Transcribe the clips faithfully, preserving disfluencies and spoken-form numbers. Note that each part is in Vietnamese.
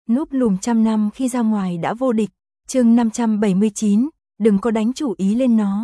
núp lùm trăm năm khi ra ngoài đã vô địch. Chương năm trăm bảy mươi chín, đừng có đánh chủ ý lên nó.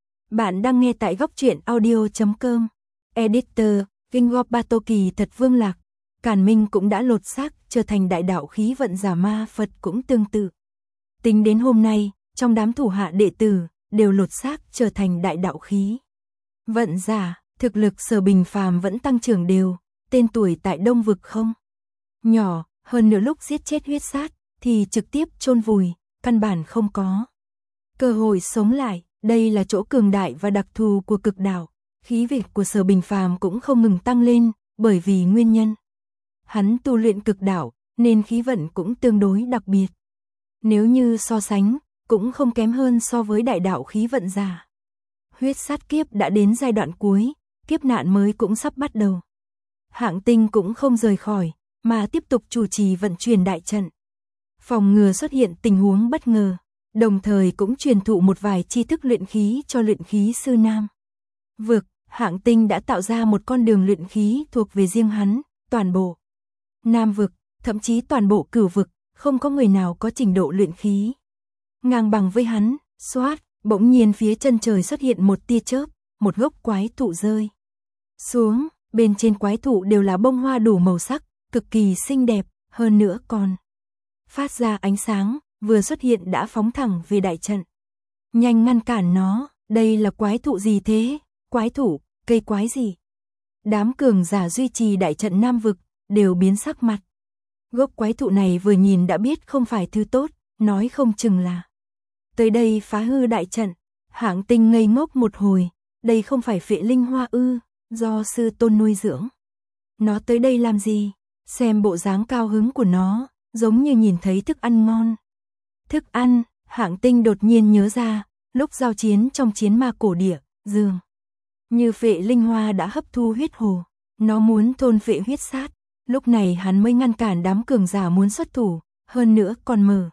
Bạn đang nghe tại góc truyện audio chấm com. Editor, Kinh Ba Tô Kỳ thật Vương Lạc. Càn Minh cũng đã lột xác trở thành đại đạo khí vận giả, ma Phật cũng tương tự. Tính đến hôm nay, trong đám thủ hạ đệ tử, đều lột xác trở thành đại đạo khí vận giả, thực lực Sở Bình Phàm vẫn tăng trưởng đều, tên tuổi tại Đông Vực không nhỏ, hơn nữa lúc giết chết huyết sát, thì trực tiếp chôn vùi, căn bản không có cơ hội sống lại. Đây là chỗ cường đại và đặc thù của cực đạo. Khí vận của Sở Bình Phàm cũng không ngừng tăng lên, bởi vì nguyên nhân hắn tu luyện cực đạo, nên khí vận cũng tương đối đặc biệt. Nếu như so sánh, cũng không kém hơn so với đại đạo khí vận giả. Huyết sát kiếp đã đến giai đoạn cuối, kiếp nạn mới cũng sắp bắt đầu. Hạng Tinh cũng không rời khỏi, mà tiếp tục chủ trì vận chuyển đại trận, phòng ngừa xuất hiện tình huống bất ngờ, đồng thời cũng truyền thụ một vài tri thức luyện khí cho luyện khí sư Nam Vực. Hạng Tinh đã tạo ra một con đường luyện khí thuộc về riêng hắn, toàn bộ Nam Vực, thậm chí toàn bộ Cửu Vực, không có người nào có trình độ luyện khí ngang bằng với hắn. Xoát, bỗng nhiên phía chân trời xuất hiện một tia chớp, một gốc quái thụ rơi xuống, bên trên quái thụ đều là bông hoa đủ màu sắc, cực kỳ xinh đẹp, hơn nữa còn phát ra ánh sáng, vừa xuất hiện đã phóng thẳng về đại trận. Nhanh ngăn cản nó, đây là quái thụ gì thế? Quái thụ, cây quái gì? Đám cường giả duy trì đại trận Nam Vực, đều biến sắc mặt. Gốc quái thụ này vừa nhìn đã biết không phải thứ tốt, nói không chừng là tới đây phá hư đại trận. Hạng Tinh ngây ngốc một hồi, đây không phải Phệ Linh Hoa ư, do sư tôn nuôi dưỡng. Nó tới đây làm gì? Xem bộ dáng cao hứng của nó, giống như nhìn thấy thức ăn ngon. Thức ăn, Hạng Tinh đột nhiên nhớ ra, lúc giao chiến trong chiến ma cổ địa, dường như Phệ Linh Hoa đã hấp thu huyết hồ, nó muốn thôn phệ huyết sát. Lúc này hắn mới ngăn cản đám cường giả muốn xuất thủ, hơn nữa còn mở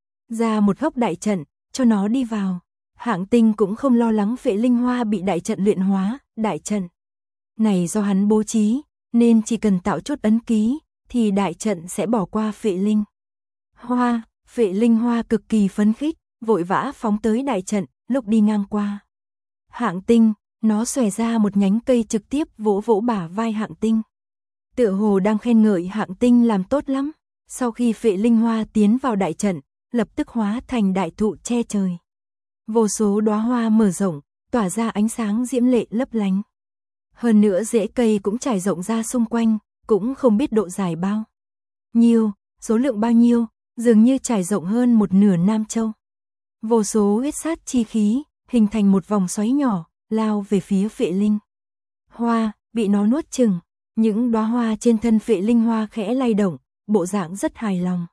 ra một góc đại trận, cho nó đi vào. Hạng Tinh cũng không lo lắng Phệ Linh Hoa bị đại trận luyện hóa, đại trận này do hắn bố trí, nên chỉ cần tạo chốt ấn ký, thì đại trận sẽ bỏ qua Phệ Linh Hoa. Phệ Linh Hoa cực kỳ phấn khích, vội vã phóng tới đại trận. Lúc đi ngang qua Hạng Tinh, nó xòe ra một nhánh cây trực tiếp vỗ vỗ bả vai Hạng Tinh, tựa hồ đang khen ngợi Hạng Tinh làm tốt lắm. Sau khi Phệ Linh Hoa tiến vào đại trận, lập tức hóa thành đại thụ che trời. Vô số đóa hoa mở rộng, tỏa ra ánh sáng diễm lệ lấp lánh. Hơn nữa rễ cây cũng trải rộng ra xung quanh, cũng không biết độ dài bao nhiêu, số lượng bao nhiêu, dường như trải rộng hơn một nửa Nam Châu. Vô số huyết sát chi khí, hình thành một vòng xoáy nhỏ, lao về phía Phệ Linh Hoa, bị nó nuốt chừng. Những đóa hoa trên thân Phệ Linh Hoa khẽ lay động, bộ dạng rất hài lòng.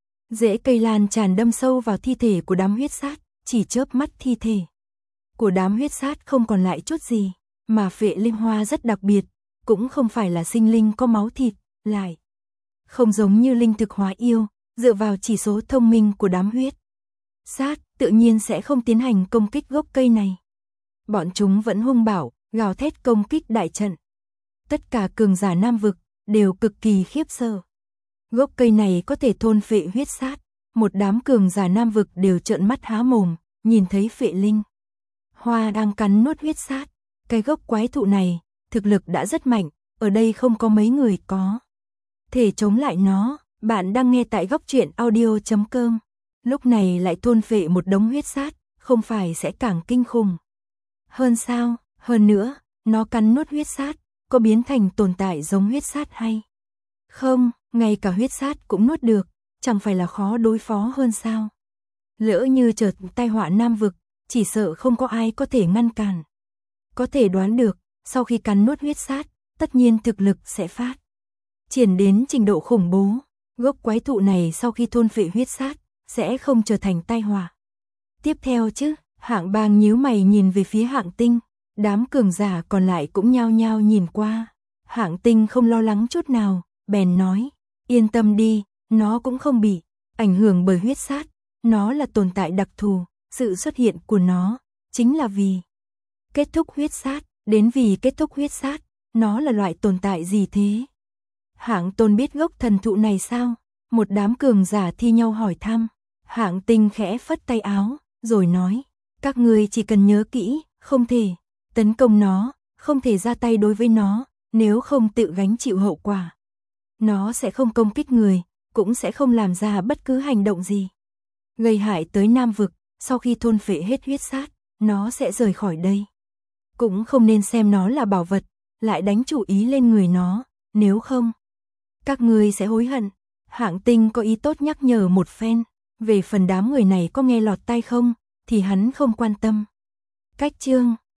Rễ cây lan tràn đâm sâu vào thi thể của đám huyết sát, chỉ chớp mắt thi thể của đám huyết sát không còn lại chút gì. Mà Phệ Linh Hoa rất đặc biệt, cũng không phải là sinh linh có máu thịt, lại không giống như linh thực hóa yêu, dựa vào chỉ số thông minh của đám huyết sát, tự nhiên sẽ không tiến hành công kích gốc cây này. Bọn chúng vẫn hung bạo, gào thét công kích đại trận. Tất cả cường giả Nam Vực đều cực kỳ khiếp sợ. Gốc cây này có thể thôn phệ huyết sát, một đám cường giả Nam Vực đều trợn mắt há mồm, nhìn thấy Phệ Linh Hoa đang cắn nuốt huyết sát. Cái gốc quái thụ này, thực lực đã rất mạnh, ở đây không có mấy người có thể chống lại nó. Bạn đang nghe tại góc truyện audio chấm com. Lúc này lại thôn phệ một đống huyết sát, không phải sẽ càng kinh khủng hơn sao? Hơn nữa, nó cắn nuốt huyết sát, có biến thành tồn tại giống huyết sát hay không? Ngay cả huyết sát cũng nuốt được, chẳng phải là khó đối phó hơn sao? Lỡ như chợt tai họa Nam Vực, chỉ sợ không có ai có thể ngăn cản. Có thể đoán được, sau khi cắn nuốt huyết sát, tất nhiên thực lực sẽ phát triển đến trình độ khủng bố. Gốc quái thụ này sau khi thôn phệ huyết sát, sẽ không trở thành tai họa tiếp theo chứ? Hạng Bang nhíu mày nhìn về phía Hạng Tinh, đám cường giả còn lại cũng nhao nhao nhìn qua. Hạng Tinh không lo lắng chút nào, bèn nói, yên tâm đi, nó cũng không bị ảnh hưởng bởi huyết sát, nó là tồn tại đặc thù, sự xuất hiện của nó chính là vì kết thúc huyết sát, đến vì kết thúc huyết sát, nó là loại tồn tại gì thế? Hạng Tôn biết gốc thần thụ này sao? Một đám cường giả thi nhau hỏi thăm. Hạng Tinh khẽ phất tay áo, rồi nói, các ngươi chỉ cần nhớ kỹ, không thể tấn công nó, không thể ra tay đối với nó, nếu không tự gánh chịu hậu quả. Nó sẽ không công kích người, cũng sẽ không làm ra bất cứ hành động gì gây hại tới Nam Vực. Sau khi thôn phệ hết huyết sát, nó sẽ rời khỏi đây. Cũng không nên xem nó là bảo vật, lại đánh chủ ý lên người nó, nếu không, các ngươi sẽ hối hận. Hạng Tinh có ý tốt nhắc nhở một phen, về phần đám người này có nghe lọt tai không, thì hắn không quan tâm. Cách chương